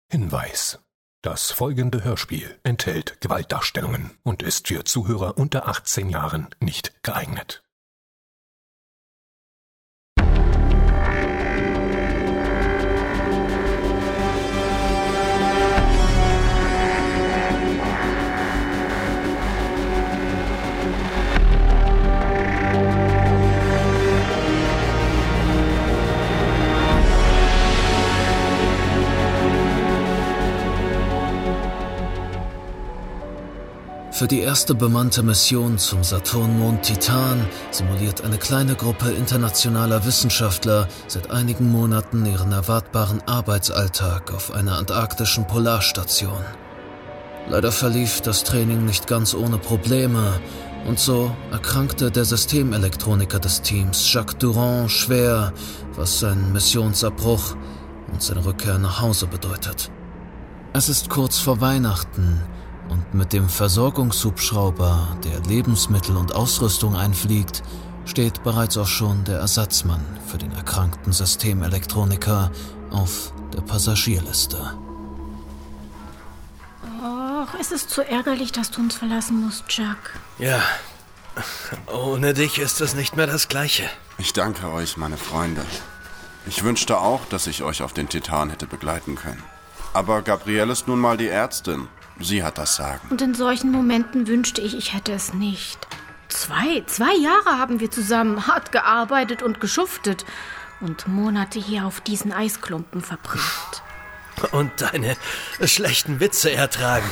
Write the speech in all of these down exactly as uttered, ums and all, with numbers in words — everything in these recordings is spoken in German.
Hinweis: Das folgende Hörspiel enthält Gewaltdarstellungen und ist für Zuhörer unter achtzehn Jahren nicht geeignet. Für die erste bemannte Mission zum Saturnmond Titan simuliert eine kleine Gruppe internationaler Wissenschaftler seit einigen Monaten ihren erwartbaren Arbeitsalltag auf einer antarktischen Polarstation. Leider verlief das Training nicht ganz ohne Probleme und so erkrankte der Systemelektroniker des Teams, Jacques Durand, schwer, was seinen Missionsabbruch und seine Rückkehr nach Hause bedeutet. Es ist kurz vor Weihnachten und mit dem Versorgungshubschrauber, der Lebensmittel und Ausrüstung einfliegt, steht bereits auch schon der Ersatzmann für den erkrankten Systemelektroniker auf der Passagierliste. Och, es ist so ärgerlich, dass du uns verlassen musst, Jacques. Ja, ohne dich ist es nicht mehr das Gleiche. Ich danke euch, meine Freunde. Ich wünschte auch, dass ich euch auf den Titan hätte begleiten können. Aber Gabrielle ist nun mal die Ärztin. Sie hat das Sagen. Und in solchen Momenten wünschte ich, ich hätte es nicht. Zwei, zwei Jahre haben wir zusammen hart gearbeitet und geschuftet und Monate hier auf diesen Eisklumpen verbracht. Und deine schlechten Witze ertragen.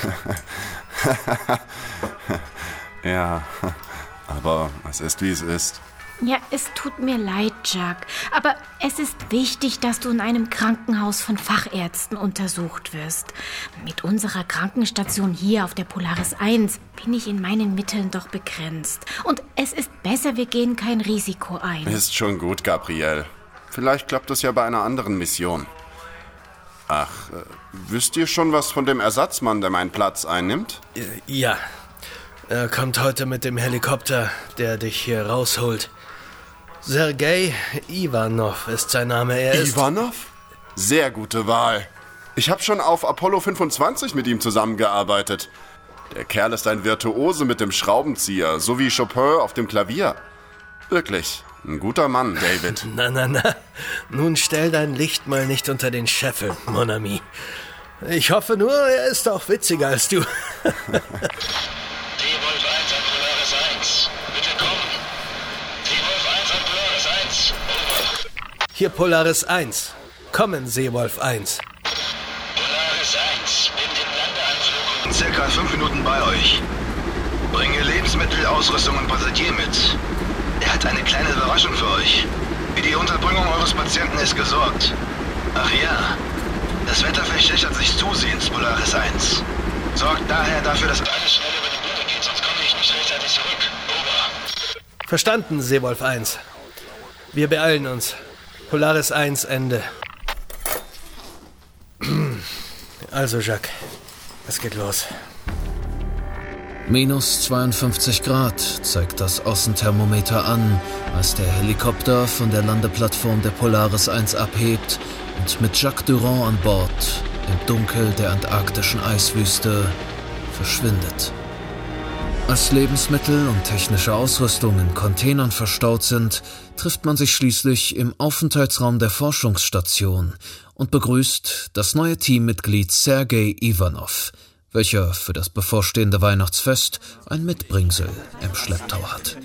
Ja, aber es ist, wie es ist. Ja, es tut mir leid, Jacques, aber es ist wichtig, dass du in einem Krankenhaus von Fachärzten untersucht wirst. Mit unserer Krankenstation hier auf der Polaris eins bin ich in meinen Mitteln doch begrenzt. Und es ist besser, wir gehen kein Risiko ein. Ist schon gut, Gabrielle. Vielleicht klappt es ja bei einer anderen Mission. Ach, äh, wisst ihr schon was von dem Ersatzmann, der meinen Platz einnimmt? Ja, er kommt heute mit dem Helikopter, der dich hier rausholt. Sergei Ivanov ist sein Name. Er ist Ivanov? Sehr gute Wahl. Ich habe schon auf Apollo fünfundzwanzig mit ihm zusammengearbeitet. Der Kerl ist ein Virtuose mit dem Schraubenzieher, so wie Chopin auf dem Klavier. Wirklich, ein guter Mann, David. Na, na, na. Nun stell dein Licht mal nicht unter den Scheffel, mon ami. Ich hoffe nur, er ist auch witziger als du. Seewolf eins an Polaris eins. Bitte kommen. Seewolf eins an Polaris eins. Over. Hier Polaris eins. Kommen, Seewolf eins. Polaris eins. Bin im Landeanflug in circa fünf Minuten bei euch. Bringe Lebensmittel, Ausrüstung und Passagier mit. Er hat eine kleine Überraschung für euch. Für die Unterbringung eures Patienten ist gesorgt. Ach ja, das Wetter verschlechtert sich zusehends, Polaris eins. Sorgt daher dafür, dass alles schnell über die Bühne geht, sonst komme ich nicht rechtzeitig zurück. Over. Verstanden, Seewolf eins. Wir beeilen uns. Polaris eins, Ende. Also, Jacques, es geht los. Minus zweiundfünfzig Grad zeigt das Außenthermometer an, als der Helikopter von der Landeplattform der Polaris eins abhebt und mit Jacques Durand an Bord im Dunkel der antarktischen Eiswüste verschwindet. Als Lebensmittel und technische Ausrüstung in Containern verstaut sind, trifft man sich schließlich im Aufenthaltsraum der Forschungsstation und begrüßt das neue Teammitglied Sergei Ivanov, welcher für das bevorstehende Weihnachtsfest ein Mitbringsel im Schlepptau hat.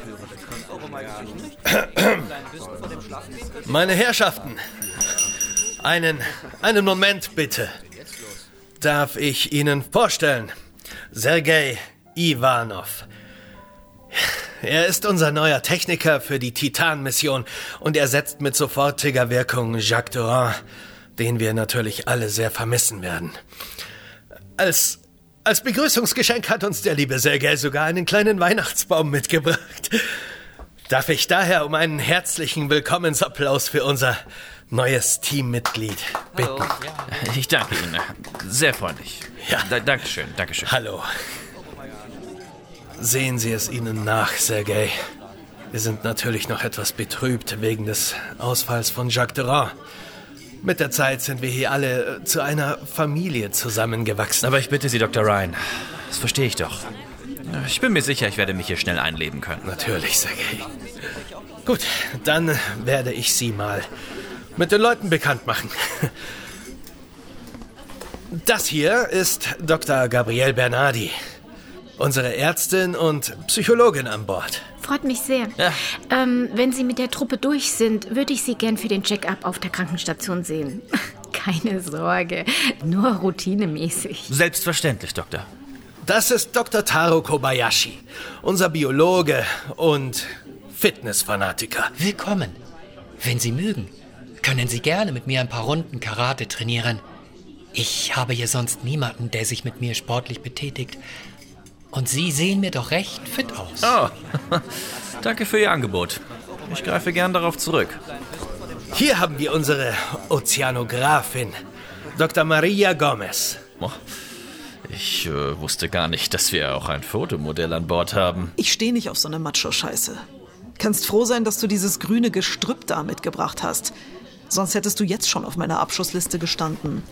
Meine Herrschaften, einen, einen Moment bitte. Darf ich Ihnen vorstellen? Sergei Ivanov. Er ist unser neuer Techniker für die Titan-Mission und ersetzt mit sofortiger Wirkung Jacques Durand, den wir natürlich alle sehr vermissen werden. Als, als Begrüßungsgeschenk hat uns der liebe Sergei sogar einen kleinen Weihnachtsbaum mitgebracht. Darf ich daher um einen herzlichen Willkommensapplaus für unser neues Teammitglied bitten? Hallo. Ich danke Ihnen. Sehr freundlich. Ja. Da, Dankeschön, Dankeschön. Hallo. Sehen Sie es Ihnen nach, Sergei. Wir sind natürlich noch etwas betrübt wegen des Ausfalls von Jacques Durand. Mit der Zeit sind wir hier alle äh, zu einer Familie zusammengewachsen. Aber ich bitte Sie, Doktor Ryan, das verstehe ich doch. Ich bin mir sicher, ich werde mich hier schnell einleben können. Natürlich, Sergei. Gut, dann werde ich Sie mal mit den Leuten bekannt machen. Das hier ist Doktor Gabrielle Bernardi, unsere Ärztin und Psychologin an Bord. Freut mich sehr. Ja. Ähm, wenn Sie mit der Truppe durch sind, würde ich Sie gern für den Check-up auf der Krankenstation sehen. Keine Sorge, nur routinemäßig. Selbstverständlich, Doktor. Das ist Doktor Taro Kobayashi, unser Biologe und Fitnessfanatiker. Willkommen. Wenn Sie mögen, können Sie gerne mit mir ein paar Runden Karate trainieren. Ich habe hier sonst niemanden, der sich mit mir sportlich betätigt. Und Sie sehen mir doch recht fit aus. Oh, danke für Ihr Angebot. Ich greife gern darauf zurück. Hier haben wir unsere Ozeanografin, Doktor Maria Gomez. Oh, ich äh, wusste gar nicht, dass wir auch ein Fotomodell an Bord haben. Ich stehe nicht auf so eine Macho-Scheiße. Kannst froh sein, dass du dieses grüne Gestrüpp da mitgebracht hast. Sonst hättest du jetzt schon auf meiner Abschussliste gestanden.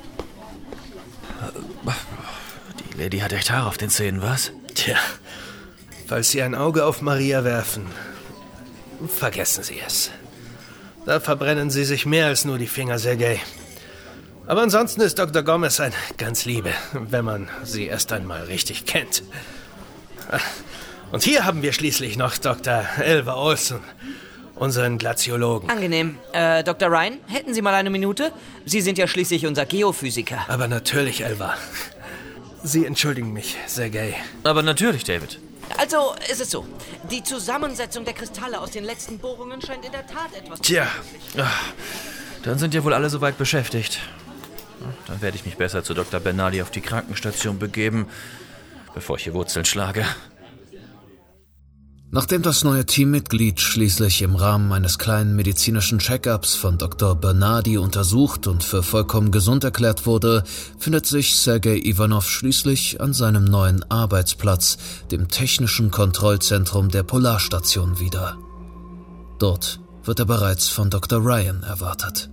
Die Lady hat echt Haare auf den Zähnen, was? Tja, falls Sie ein Auge auf Maria werfen, vergessen Sie es. Da verbrennen Sie sich mehr als nur die Finger, Sergei. Aber ansonsten ist Doktor Gomez ein ganz Liebe, wenn man sie erst einmal richtig kennt. Und hier haben wir schließlich noch Doktor Elva Olsen, unseren Glaziologen. Angenehm. Äh, Doktor Ryan, hätten Sie mal eine Minute? Sie sind ja schließlich unser Geophysiker. Aber natürlich, Elva. Sie entschuldigen mich, Sergei. Aber natürlich, David. Also, ist es so. Die Zusammensetzung der Kristalle aus den letzten Bohrungen scheint in der Tat etwas... Tja, ach, dann sind ja wohl alle soweit beschäftigt. Dann werde ich mich besser zu Doktor Bernardi auf die Krankenstation begeben, bevor ich hier Wurzeln schlage. Nachdem das neue Teammitglied schließlich im Rahmen eines kleinen medizinischen Check-ups von Doktor Bernardi untersucht und für vollkommen gesund erklärt wurde, findet sich Sergei Ivanov schließlich an seinem neuen Arbeitsplatz, dem technischen Kontrollzentrum der Polarstation wieder. Dort wird er bereits von Doktor Ryan erwartet.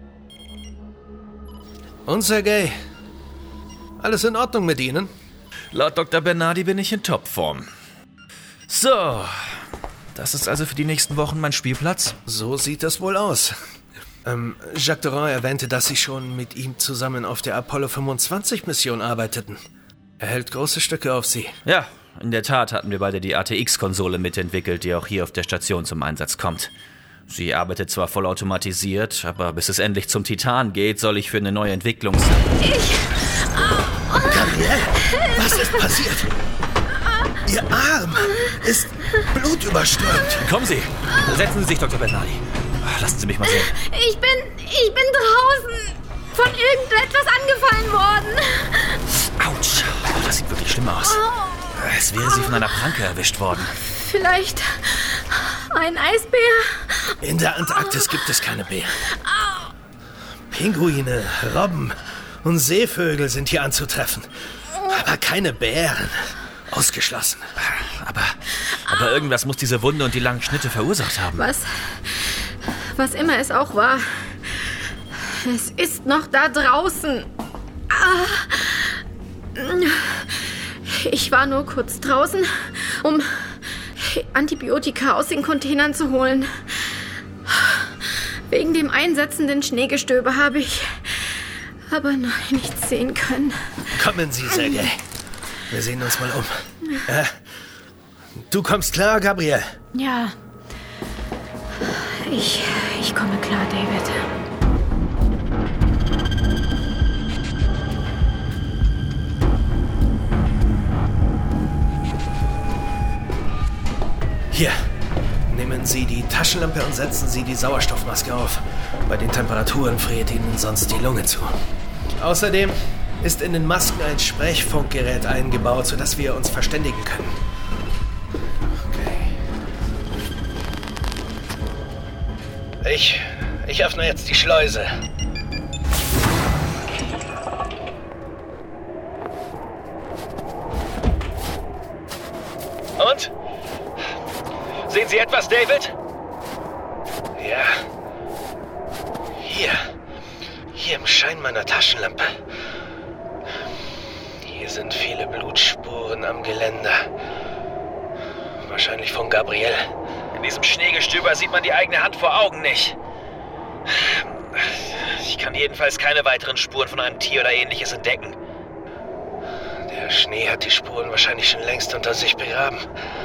Und Sergei, alles in Ordnung mit Ihnen? Laut Doktor Bernardi bin ich in Topform. So, das ist also für die nächsten Wochen mein Spielplatz? So sieht das wohl aus. Ähm, Jacques Doran erwähnte, dass Sie schon mit ihm zusammen auf der Apollo fünfundzwanzig-Mission arbeiteten. Er hält große Stücke auf Sie. Ja, in der Tat hatten wir beide die A T X-Konsole mitentwickelt, die auch hier auf der Station zum Einsatz kommt. Sie arbeitet zwar vollautomatisiert, aber bis es endlich zum Titan geht, soll ich für eine neue Entwicklung... Ich... Oh. Gabrielle, was ist passiert? Ihr Arm ist blutüberströmt. Kommen Sie, setzen Sie sich, Doktor Bernardi. Lassen Sie mich mal sehen. Ich bin... ich bin draußen von irgendetwas angefallen worden. Autsch, oh, das sieht wirklich schlimm aus. Als wäre sie von einer Pranke erwischt worden. Vielleicht ein Eisbär? In der Antarktis gibt es keine Bären. Pinguine, Robben und Seevögel sind hier anzutreffen. Aber keine Bären. Ausgeschlossen. Aber, aber irgendwas muss diese Wunde und die langen Schnitte verursacht haben. Was? Was immer es auch war. Es ist noch da draußen. Ich war nur kurz draußen, um Antibiotika aus den Containern zu holen. Wegen dem einsetzenden Schneegestöber habe ich aber noch nichts sehen können. Kommen Sie, Sergei. Wir sehen uns mal um. Äh, du kommst klar, Gabrielle? Ja. Ich, ich komme klar, David. Hier, nehmen Sie die Taschenlampe und setzen Sie die Sauerstoffmaske auf. Bei den Temperaturen friert Ihnen sonst die Lunge zu. Außerdem ist in den Masken ein Sprechfunkgerät eingebaut, sodass wir uns verständigen können. Okay. Ich, ich öffne jetzt die Schleuse. Und? Sehen Sie etwas, David? Ja. Hier. meiner Taschenlampe. Hier sind viele Blutspuren am Geländer. Wahrscheinlich von Gabriel. In diesem Schneegestöber sieht man die eigene Hand vor Augen nicht. Ich kann jedenfalls keine weiteren Spuren von einem Tier oder Ähnliches entdecken. Der Schnee hat die Spuren wahrscheinlich schon längst unter sich begraben.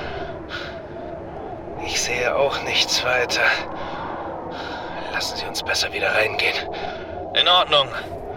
Ich sehe auch nichts weiter. Lassen Sie uns besser wieder reingehen. In Ordnung.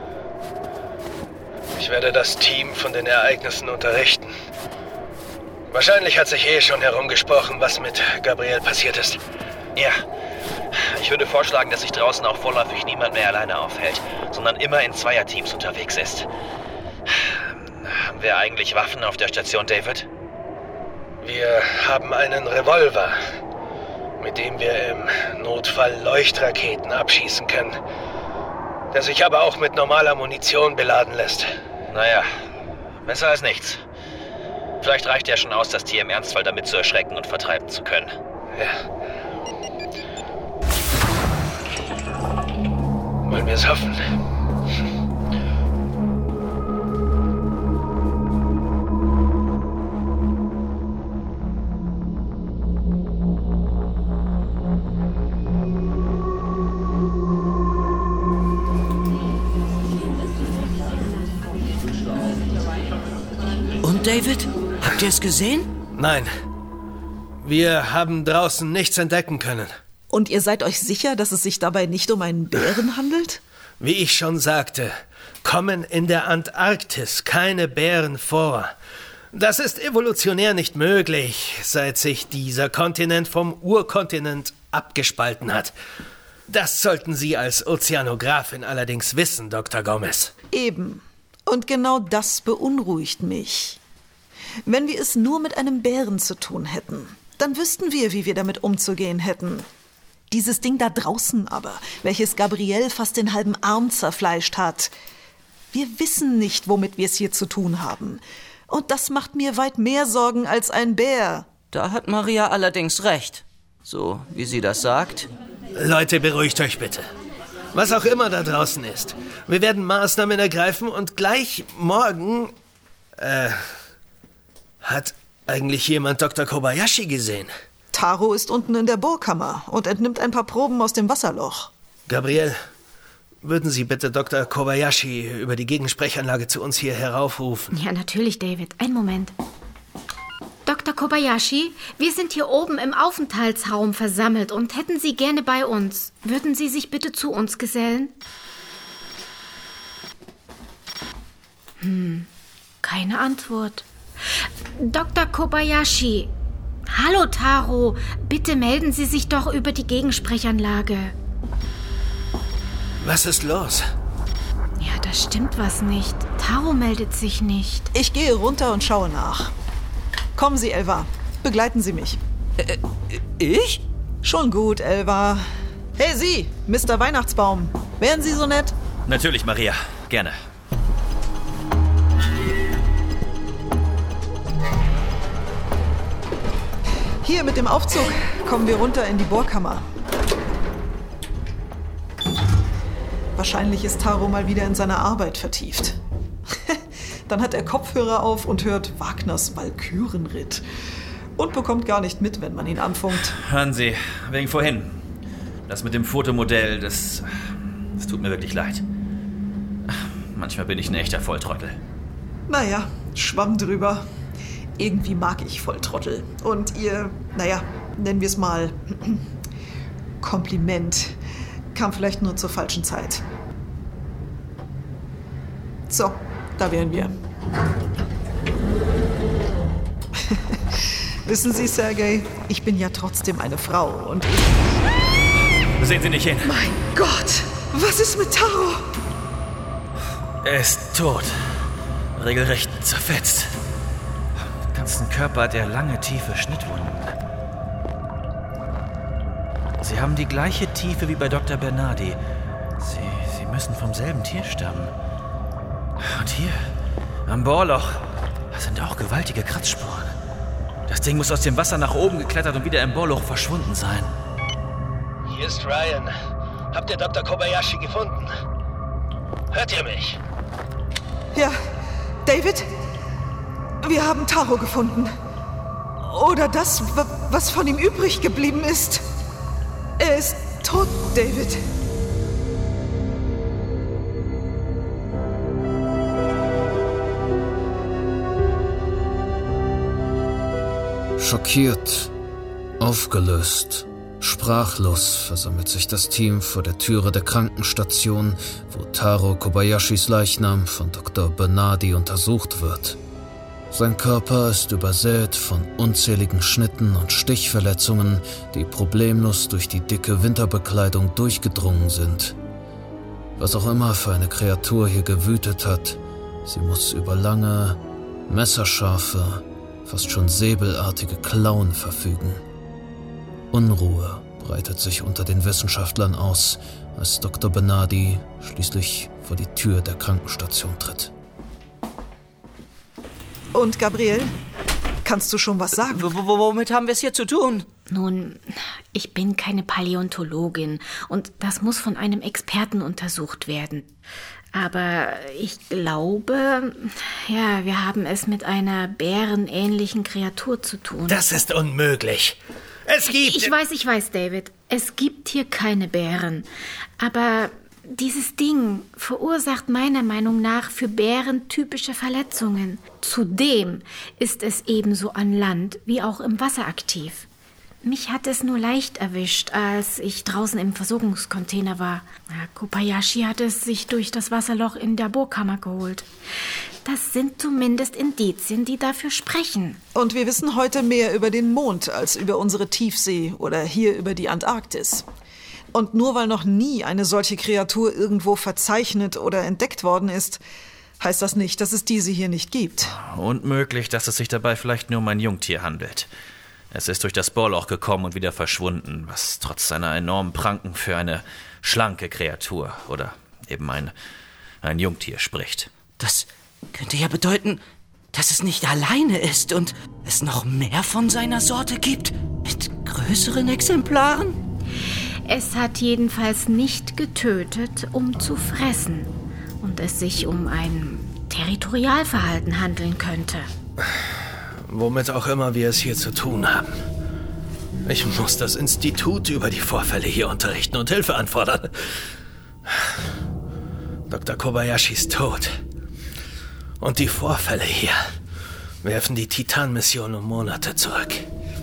Ich werde das Team von den Ereignissen unterrichten. Wahrscheinlich hat sich eh schon herumgesprochen, was mit Gabriel passiert ist. Ja. Ich würde vorschlagen, dass sich draußen auch vorläufig niemand mehr alleine aufhält, sondern immer in Zweierteams unterwegs ist. Haben wir eigentlich Waffen auf der Station, David? Wir haben einen Revolver, mit dem wir im Notfall Leuchtraketen abschießen können, der sich aber auch mit normaler Munition beladen lässt. Naja, besser als nichts. Vielleicht reicht ja schon aus, das Tier im Ernstfall damit zu erschrecken und vertreiben zu können. Ja. Wollen wir es hoffen? Und David? Habt ihr es gesehen? Nein. Wir haben draußen nichts entdecken können. Und ihr seid euch sicher, dass es sich dabei nicht um einen Bären handelt? Wie ich schon sagte, kommen in der Antarktis keine Bären vor. Das ist evolutionär nicht möglich, seit sich dieser Kontinent vom Urkontinent abgespalten hat. Das sollten Sie als Ozeanografin allerdings wissen, Doktor Gomez. Eben. Und genau das beunruhigt mich. Wenn wir es nur mit einem Bären zu tun hätten, dann wüssten wir, wie wir damit umzugehen hätten. Dieses Ding da draußen aber, welches Gabriel fast den halben Arm zerfleischt hat. Wir wissen nicht, womit wir es hier zu tun haben. Und das macht mir weit mehr Sorgen als ein Bär. Da hat Maria allerdings recht. So, wie sie das sagt. Leute, beruhigt euch bitte. Was auch immer da draußen ist. Wir werden Maßnahmen ergreifen und gleich morgen... Äh... Hat eigentlich jemand Doktor Kobayashi gesehen? Taro ist unten in der Bohrkammer und entnimmt ein paar Proben aus dem Wasserloch. Gabriel, würden Sie bitte Doktor Kobayashi über die Gegensprechanlage zu uns hier heraufrufen? Ja, natürlich, David. Einen Moment. Doktor Kobayashi, wir sind hier oben im Aufenthaltsraum versammelt und hätten Sie gerne bei uns. Würden Sie sich bitte zu uns gesellen? Hm, keine Antwort. Doktor Kobayashi. Hallo, Taro. Bitte melden Sie sich doch über die Gegensprechanlage. Was ist los? Ja, da stimmt was nicht. Taro meldet sich nicht. Ich gehe runter und schaue nach. Kommen Sie, Elva. Begleiten Sie mich. Äh, ich? Schon gut, Elva. Hey, Sie, Mister Weihnachtsbaum. Wären Sie so nett? Natürlich, Maria. Gerne. Hier mit dem Aufzug kommen wir runter in die Bohrkammer. Wahrscheinlich ist Taro mal wieder in seiner Arbeit vertieft. Dann hat er Kopfhörer auf und hört Wagners Walkürenritt. Und bekommt gar nicht mit, wenn man ihn anfunkt. Hören Sie, wegen vorhin. Das mit dem Fotomodell, das, das tut mir wirklich leid. Manchmal bin ich ein echter Volltrottel. Naja, Schwamm drüber. Irgendwie mag ich Volltrottel. Und ihr, naja, nennen wir es mal Kompliment, kam vielleicht nur zur falschen Zeit. So, da wären wir. Wissen Sie, Sergej, ich bin ja trotzdem eine Frau und ich... Sehen Sie nicht hin. Mein Gott, was ist mit Taro? Er ist tot. Regelrecht zerfetzt. Am ganzen Körper hat er lange, tiefe Schnittwunden. Sie haben die gleiche Tiefe wie bei Doktor Bernardi. Sie, Sie müssen vom selben Tier stammen. Und hier, am Bohrloch, sind auch gewaltige Kratzspuren. Das Ding muss aus dem Wasser nach oben geklettert und wieder im Bohrloch verschwunden sein. Hier ist Ryan. Habt ihr Doktor Kobayashi gefunden? Hört ihr mich? Ja, David? Wir haben Taro gefunden. Oder das, was von ihm übrig geblieben ist. Er ist tot, David. Schockiert, aufgelöst, sprachlos versammelt sich das Team vor der Türe der Krankenstation, wo Taro Kobayashis Leichnam von Doktor Bernardi untersucht wird. Sein Körper ist übersät von unzähligen Schnitten und Stichverletzungen, die problemlos durch die dicke Winterbekleidung durchgedrungen sind. Was auch immer für eine Kreatur hier gewütet hat, sie muss über lange, messerscharfe, fast schon säbelartige Klauen verfügen. Unruhe breitet sich unter den Wissenschaftlern aus, als Doktor Bernardi schließlich vor die Tür der Krankenstation tritt. Und Gabriel, kannst du schon was sagen? W- womit haben wir es hier zu tun? Nun, ich bin keine Paläontologin und das muss von einem Experten untersucht werden. Aber ich glaube, ja, wir haben es mit einer bärenähnlichen Kreatur zu tun. Das ist unmöglich. Es gibt... Ich weiß, ich weiß, David. Es gibt hier keine Bären. Aber dieses Ding verursacht meiner Meinung nach für Bären typische Verletzungen. Zudem ist es ebenso an Land wie auch im Wasser aktiv. Mich hat es nur leicht erwischt, als ich draußen im Versorgungscontainer war. Kobayashi hat es sich durch das Wasserloch in der Bohrkammer geholt. Das sind zumindest Indizien, die dafür sprechen. Und wir wissen heute mehr über den Mond als über unsere Tiefsee oder hier über die Antarktis. Und nur weil noch nie eine solche Kreatur irgendwo verzeichnet oder entdeckt worden ist, heißt das nicht, dass es diese hier nicht gibt. Und möglich, dass es sich dabei vielleicht nur um ein Jungtier handelt. Es ist durch das Bohrloch gekommen und wieder verschwunden, was trotz seiner enormen Pranken für eine schlanke Kreatur oder eben ein, ein Jungtier spricht. Das könnte ja bedeuten, dass es nicht alleine ist und es noch mehr von seiner Sorte gibt, mit größeren Exemplaren? Es hat jedenfalls nicht getötet, um zu fressen. Und es sich um ein Territorialverhalten handeln könnte. Womit auch immer wir es hier zu tun haben. Ich muss das Institut über die Vorfälle hier unterrichten und Hilfe anfordern. Doktor Kobayashi ist tot. Und die Vorfälle hier werfen die Titan-Mission um Monate zurück.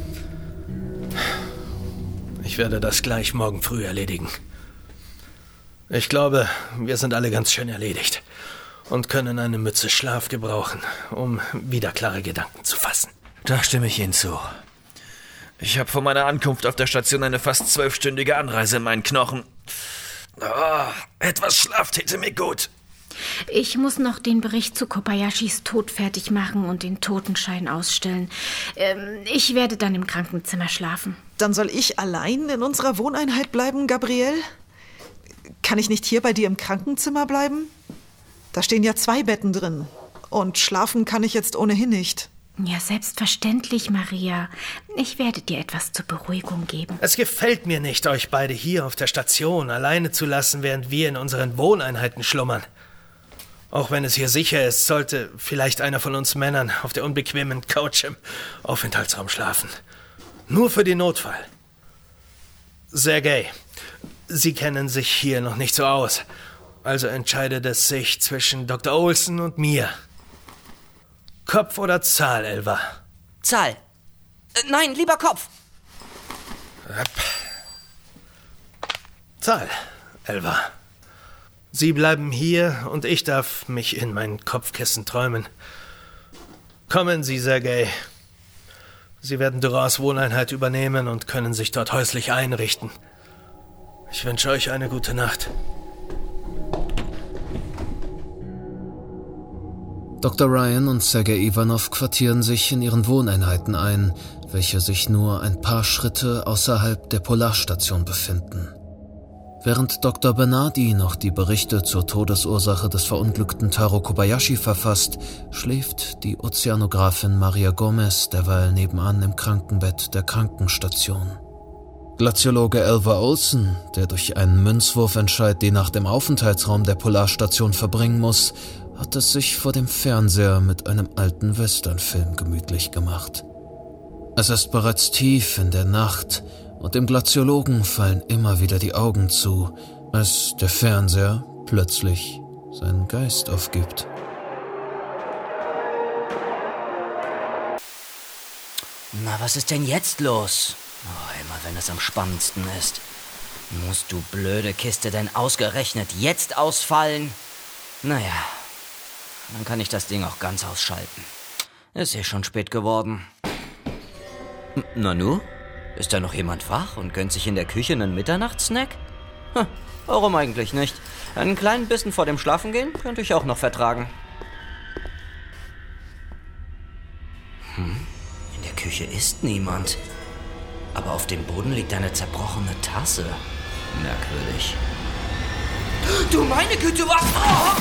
Ich werde das gleich morgen früh erledigen. Ich glaube, wir sind alle ganz schön erledigt und können eine Mütze Schlaf gebrauchen, um wieder klare Gedanken zu fassen. Da stimme ich Ihnen zu. Ich habe vor meiner Ankunft auf der Station eine fast zwölfstündige Anreise in meinen Knochen. Oh, etwas Schlaf täte mir gut. Ich muss noch den Bericht zu Kobayashis Tod fertig machen und den Totenschein ausstellen. Ähm, ich werde dann im Krankenzimmer schlafen. Dann soll ich allein in unserer Wohneinheit bleiben, Gabriel? Kann ich nicht hier bei dir im Krankenzimmer bleiben? Da stehen ja zwei Betten drin. Und schlafen kann ich jetzt ohnehin nicht. Ja, selbstverständlich, Maria. Ich werde dir etwas zur Beruhigung geben. Es gefällt mir nicht, euch beide hier auf der Station alleine zu lassen, während wir in unseren Wohneinheiten schlummern. Auch wenn es hier sicher ist, sollte vielleicht einer von uns Männern auf der unbequemen Couch im Aufenthaltsraum schlafen. Nur für den Notfall. Sergei, Sie kennen sich hier noch nicht so aus. Also entscheidet es sich zwischen Doktor Olsen und mir. Kopf oder Zahl, Elva? Zahl. Äh, nein, lieber Kopf. Zahl, Elva. Sie bleiben hier und ich darf mich in mein Kopfkissen träumen. Kommen Sie, Sergei. Sie werden Durans Wohneinheit übernehmen und können sich dort häuslich einrichten. Ich wünsche euch eine gute Nacht. Doktor Ryan und Sergei Ivanov quartieren sich in ihren Wohneinheiten ein, welche sich nur ein paar Schritte außerhalb der Polarstation befinden. Während Doktor Bernardi noch die Berichte zur Todesursache des verunglückten Taro Kobayashi verfasst, schläft die Ozeanografin Maria Gomez derweil nebenan im Krankenbett der Krankenstation. Glaziologe Elva Olsen, der durch einen Münzwurfentscheid die Nacht im Aufenthaltsraum der Polarstation verbringen muss, hat es sich vor dem Fernseher mit einem alten Westernfilm gemütlich gemacht. Es ist bereits tief in der Nacht und dem Glaziologen fallen immer wieder die Augen zu, als der Fernseher plötzlich seinen Geist aufgibt. Na, was ist denn jetzt los? Oh, immer wenn es am spannendsten ist. Musst du blöde Kiste denn ausgerechnet jetzt ausfallen? Naja, dann kann ich das Ding auch ganz ausschalten. Ist eh schon spät geworden. Nanu? Ist da noch jemand wach und gönnt sich in der Küche einen Mitternachtssnack? Hm, warum eigentlich nicht? Einen kleinen Bissen vor dem Schlafengehen könnte ich auch noch vertragen. Hm, in der Küche ist niemand. Aber auf dem Boden liegt eine zerbrochene Tasse. Merkwürdig. Du meine Güte, was? Oh!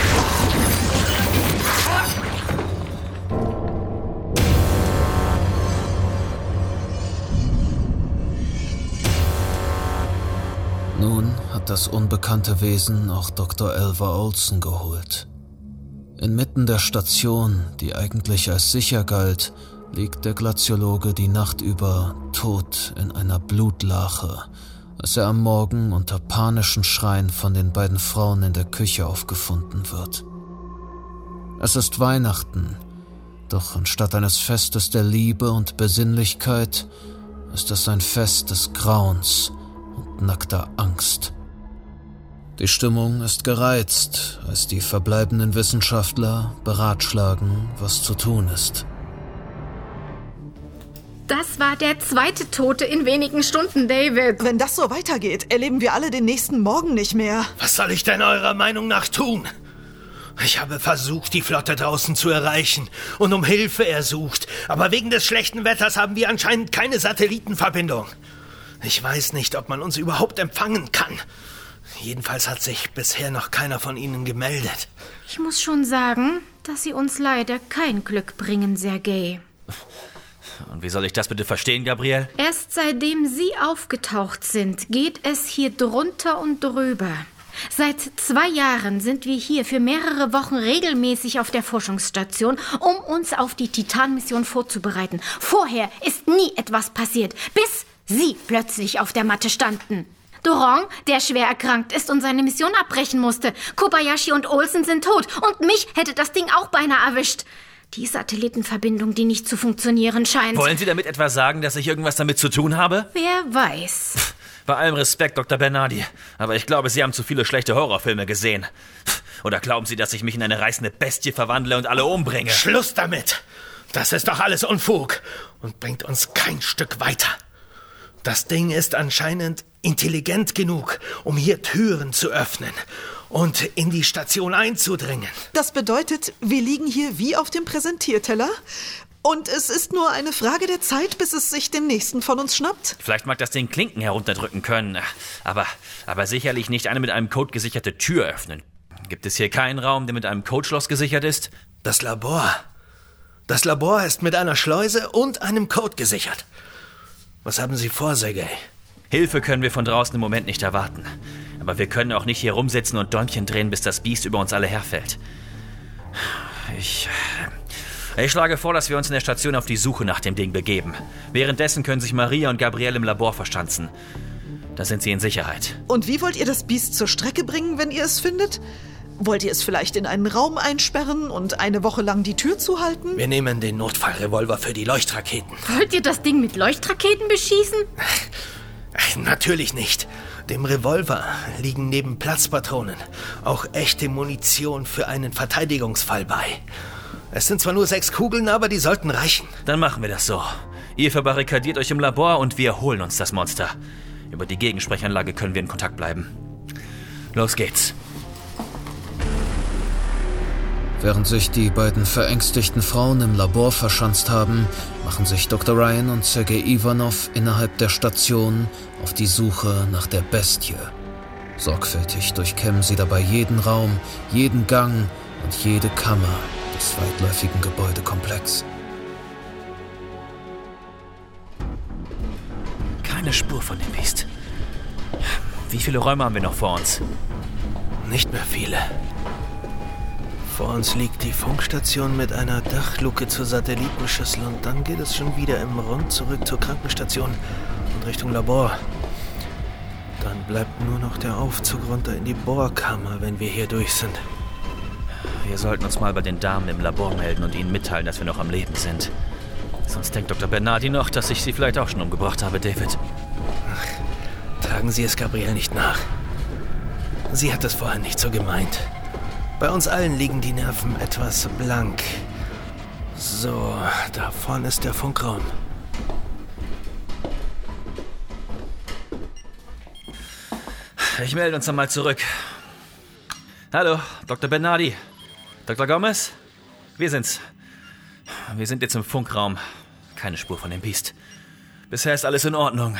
Nun hat das unbekannte Wesen auch Doktor Elva Olsen geholt. Inmitten der Station, die eigentlich als sicher galt, liegt der Glaziologe die Nacht über tot in einer Blutlache, als er am Morgen unter panischen Schreien von den beiden Frauen in der Küche aufgefunden wird. Es ist Weihnachten, doch anstatt eines Festes der Liebe und Besinnlichkeit ist es ein Fest des Grauens und nackter Angst. Die Stimmung ist gereizt, als die verbleibenden Wissenschaftler beratschlagen, was zu tun ist. Das war der zweite Tote in wenigen Stunden, David. Wenn das so weitergeht, erleben wir alle den nächsten Morgen nicht mehr. Was soll ich denn eurer Meinung nach tun? Ich habe versucht, die Flotte draußen zu erreichen und um Hilfe ersucht. Aber wegen des schlechten Wetters haben wir anscheinend keine Satellitenverbindung. Ich weiß nicht, ob man uns überhaupt empfangen kann. Jedenfalls hat sich bisher noch keiner von ihnen gemeldet. Ich muss schon sagen, dass sie uns leider kein Glück bringen, Sergei. Und wie soll ich das bitte verstehen, Gabriel? Erst seitdem Sie aufgetaucht sind, geht es hier drunter und drüber. Seit zwei Jahren sind wir hier für mehrere Wochen regelmäßig auf der Forschungsstation, um uns auf die Titan-Mission vorzubereiten. Vorher ist nie etwas passiert, bis Sie plötzlich auf der Matte standen. Durong, der schwer erkrankt ist und seine Mission abbrechen musste. Kobayashi und Olsen sind tot und mich hätte das Ding auch beinahe erwischt. Die Satellitenverbindung, die nicht zu funktionieren scheint. Wollen Sie damit etwa sagen, dass ich irgendwas damit zu tun habe? Wer weiß. Bei allem Respekt, Doktor Bernardi, aber ich glaube, Sie haben zu viele schlechte Horrorfilme gesehen. Oder glauben Sie, dass ich mich in eine reißende Bestie verwandle und alle umbringe? Schluss damit! Das ist doch alles Unfug und bringt uns kein Stück weiter. Das Ding ist anscheinend intelligent genug, um hier Türen zu öffnen und in die Station einzudringen. Das bedeutet, wir liegen hier wie auf dem Präsentierteller und es ist nur eine Frage der Zeit, bis es sich den nächsten von uns schnappt. Vielleicht mag das Ding Klinken herunterdrücken können, aber, aber sicherlich nicht eine mit einem Code gesicherte Tür öffnen. Gibt es hier keinen Raum, der mit einem Codeschloss gesichert ist? Das Labor. Das Labor ist mit einer Schleuse und einem Code gesichert. Was haben Sie vor, Sergei? Hilfe können wir von draußen im Moment nicht erwarten. Aber wir können auch nicht hier rumsitzen und Däumchen drehen, bis das Biest über uns alle herfällt. Ich... Ich schlage vor, dass wir uns in der Station auf die Suche nach dem Ding begeben. Währenddessen können sich Maria und Gabriel im Labor verschanzen. Da sind sie in Sicherheit. Und wie wollt ihr das Biest zur Strecke bringen, wenn ihr es findet? Wollt ihr es vielleicht in einen Raum einsperren und eine Woche lang die Tür zuhalten? Wir nehmen den Notfallrevolver für die Leuchtraketen. Wollt ihr das Ding mit Leuchtraketen beschießen? Natürlich nicht. Dem Revolver liegen neben Platzpatronen auch echte Munition für einen Verteidigungsfall bei. Es sind zwar nur sechs Kugeln, aber die sollten reichen. Dann machen wir das so. Ihr verbarrikadiert euch im Labor und wir holen uns das Monster. Über die Gegensprechanlage können wir in Kontakt bleiben. Los geht's. Während sich die beiden verängstigten Frauen im Labor verschanzt haben, machen sich Doktor Ryan und Sergei Ivanov innerhalb der Station auf die Suche nach der Bestie. Sorgfältig durchkämmen sie dabei jeden Raum, jeden Gang und jede Kammer des weitläufigen Gebäudekomplexes. Kann Keine Spur von dem Biest. Wie viele Räume haben wir noch vor uns? Nicht mehr viele. Vor uns liegt die Funkstation mit einer Dachluke zur Satellitenschüssel und dann geht es schon wieder im Rund zurück zur Krankenstation und Richtung Labor. Dann bleibt nur noch der Aufzug runter in die Bohrkammer, wenn wir hier durch sind. Wir sollten uns mal bei den Damen im Labor melden und ihnen mitteilen, dass wir noch am Leben sind. Sonst denkt Doktor Bernardi noch, dass ich sie vielleicht auch schon umgebracht habe, David. Ach, tragen Sie es Gabrielle nicht nach. Sie hat es vorher nicht so gemeint. Bei uns allen liegen die Nerven etwas blank. So, da vorne ist der Funkraum. Ich melde uns dann mal zurück. Hallo, Doktor Bernardi. Doktor Gomez? Wir sind's. Wir sind jetzt im Funkraum. Keine Spur von dem Biest. Bisher ist alles in Ordnung.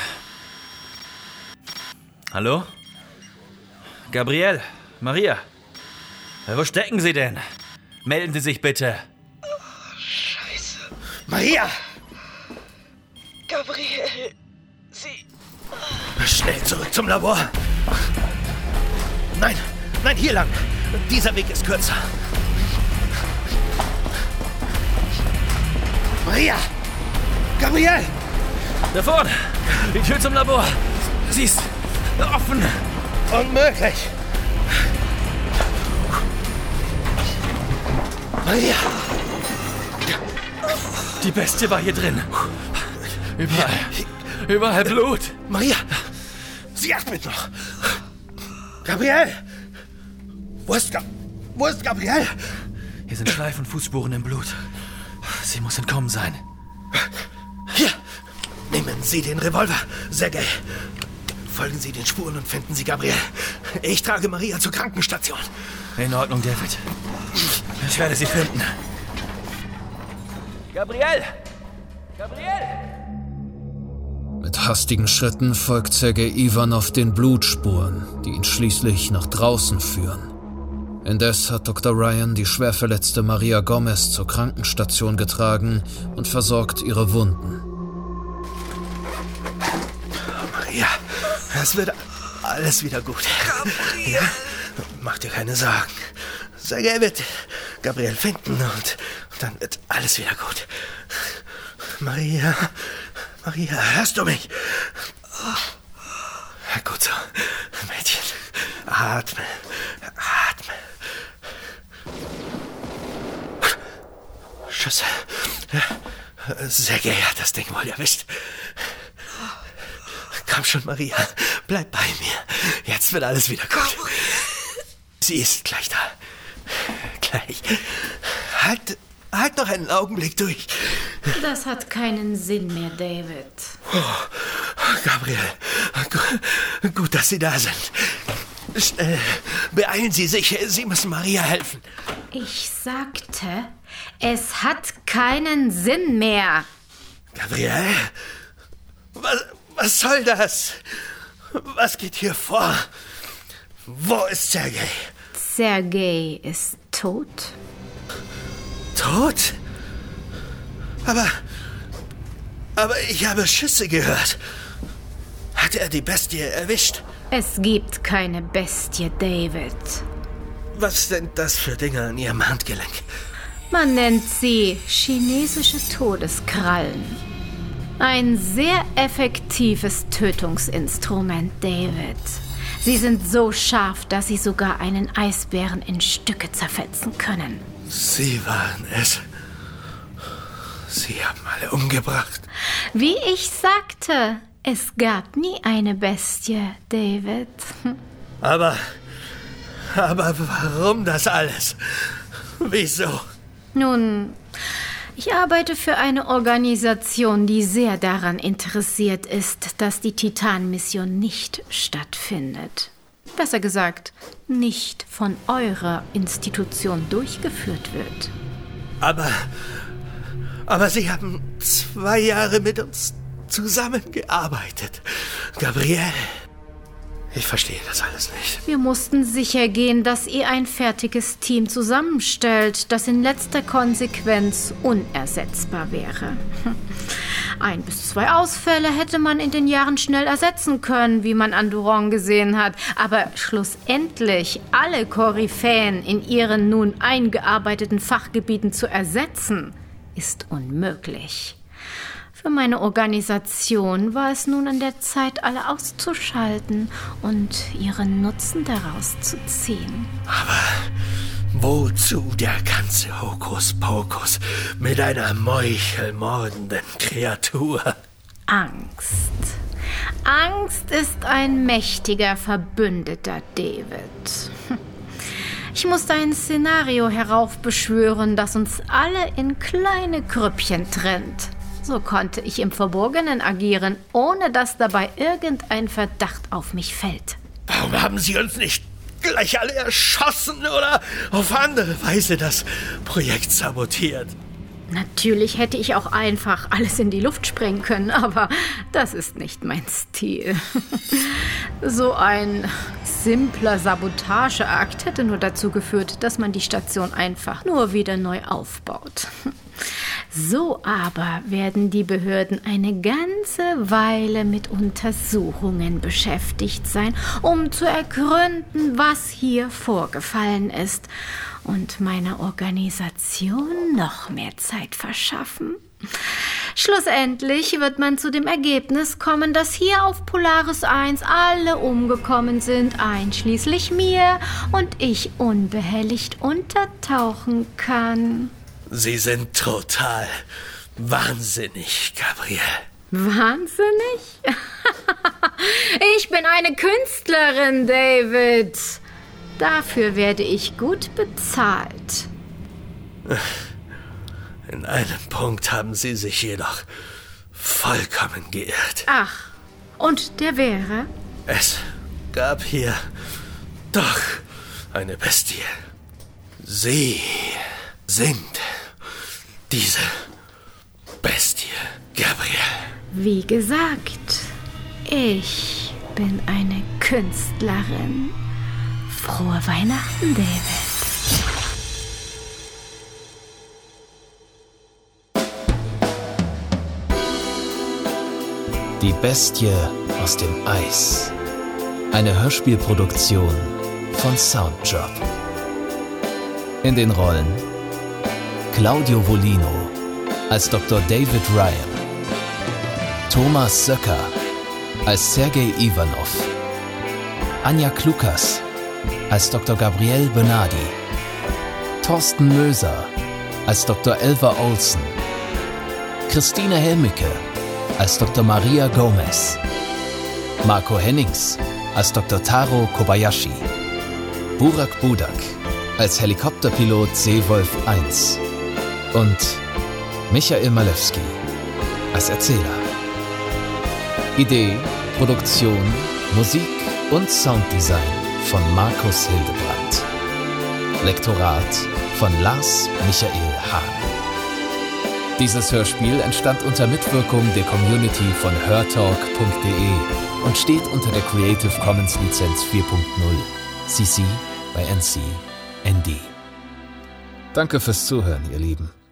Hallo? Gabrielle? Maria? Wo stecken Sie denn? Melden Sie sich bitte. Oh, Scheiße. Maria! Gabrielle, Sie... Schnell zurück zum Labor. Nein, nein, hier lang. Dieser Weg ist kürzer. Maria! Gabrielle! Da vorne! Die Tür zum Labor! Sie ist offen! Unmöglich! Maria! Die Bestie war hier drin. Überall. Überall Blut. Maria! Sie atmet noch! Gabrielle! Wo ist, Ga Wo ist Gabrielle? Hier sind Schleif- und Fußspuren im Blut. Sie muss entkommen sein. Hier! Nehmen Sie den Revolver, Sergei. Folgen Sie den Spuren und finden Sie Gabrielle. Ich trage Maria zur Krankenstation. In Ordnung, David. Ich werde sie finden. Gabrielle! Gabrielle! Mit hastigen Schritten folgt Sergei Iwanow den Blutspuren, die ihn schließlich nach draußen führen. Indes hat Doktor Ryan die schwer verletzte Maria Gomez zur Krankenstation getragen und versorgt ihre Wunden. Maria, es wird alles wieder gut. Ja? Mach dir keine Sorgen. Sergei wird Gabrielle finden und dann wird alles wieder gut. Maria, Maria, hörst du mich? Gut so, Mädchen. Atme, atme. Schüsse. Sergei hat das Ding wohl erwischt. Komm schon, Maria. Bleib bei mir. Jetzt wird alles wieder gut. Sie ist gleich da. Gleich. Halt, halt noch einen Augenblick durch. Das hat keinen Sinn mehr, David. Oh, Gabrielle, gut, gut, dass Sie da sind. Schnell, beeilen Sie sich. Sie müssen Maria helfen. Ich sagte, es hat keinen Sinn mehr. Gabrielle? Was, was soll das? Was geht hier vor? Wo ist Sergei? Sergei ist tot. Tot? Aber... Aber ich habe Schüsse gehört. Hat er die Bestie erwischt? Es gibt keine Bestie, David. Was sind das für Dinge an Ihrem Handgelenk? Man nennt sie chinesische Todeskrallen. Ein sehr effektives Tötungsinstrument, David. Sie sind so scharf, dass sie sogar einen Eisbären in Stücke zerfetzen können. Sie waren es. Sie haben alle umgebracht. Wie ich sagte, es gab nie eine Bestie, David. Aber, aber warum das alles? Wieso? Nun, ich arbeite für eine Organisation, die sehr daran interessiert ist, dass die Titan-Mission nicht stattfindet. Besser gesagt, nicht von eurer Institution durchgeführt wird. Aber, aber Sie haben zwei Jahre mit uns zusammengearbeitet. Gabrielle, ich verstehe das alles nicht. Wir mussten sicher gehen, dass ihr ein fertiges Team zusammenstellt, das in letzter Konsequenz unersetzbar wäre. Ein bis zwei Ausfälle hätte man in den Jahren schnell ersetzen können, wie man an Duran gesehen hat. Aber schlussendlich alle Koryphäen in ihren nun eingearbeiteten Fachgebieten zu ersetzen, ist unmöglich. Für meine Organisation war es nun an der Zeit, alle auszuschalten und ihren Nutzen daraus zu ziehen. Aber wozu der ganze Hokuspokus mit einer meuchelmordenden Kreatur? Angst. Angst ist ein mächtiger Verbündeter, David. Ich musste ein Szenario heraufbeschwören, das uns alle in kleine Grüppchen trennt. So konnte ich im Verborgenen agieren, ohne dass dabei irgendein Verdacht auf mich fällt. Warum haben Sie uns nicht gleich alle erschossen oder auf andere Weise das Projekt sabotiert? Natürlich hätte ich auch einfach alles in die Luft sprengen können, aber das ist nicht mein Stil. So ein simpler Sabotageakt hätte nur dazu geführt, dass man die Station einfach nur wieder neu aufbaut. So aber werden die Behörden eine ganze Weile mit Untersuchungen beschäftigt sein, um zu ergründen, was hier vorgefallen ist und meiner Organisation noch mehr Zeit verschaffen. Schlussendlich wird man zu dem Ergebnis kommen, dass hier auf Polaris eins alle umgekommen sind, einschließlich mir, und ich unbehelligt untertauchen kann. Sie sind total wahnsinnig, Gabrielle. Wahnsinnig? Ich bin eine Künstlerin, David. Dafür werde ich gut bezahlt. In einem Punkt haben Sie sich jedoch vollkommen geirrt. Ach, und der wäre? Es gab hier doch eine Bestie. Sie sind diese Bestie, Gabrielle. Wie gesagt, ich bin eine Künstlerin. Frohe Weihnachten, David. Die Bestie aus dem Eis. Eine Hörspielproduktion von Soundjob. In den Rollen Claudio Volino als Doktor David Ryan, Thomas Söcker als Sergei Ivanov, Anja Klukas als Doktor Gabrielle Bernardi, Thorsten Möser als Doktor Elva Olsen, Christine Helmicke als Doktor Maria Gomez, Marco Hennings als Doktor Taro Kobayashi, Burak Budak als Helikopterpilot Seewolf eins und Michael Malewski als Erzähler. Idee, Produktion, Musik und Sounddesign von Markus Hildebrandt. Lektorat von Lars Michael Hahn. Dieses Hörspiel entstand unter Mitwirkung der Community von hörtalk punkt de und steht unter der Creative Commons Lizenz vier Punkt null C C by N C N D. Danke fürs Zuhören, ihr Lieben.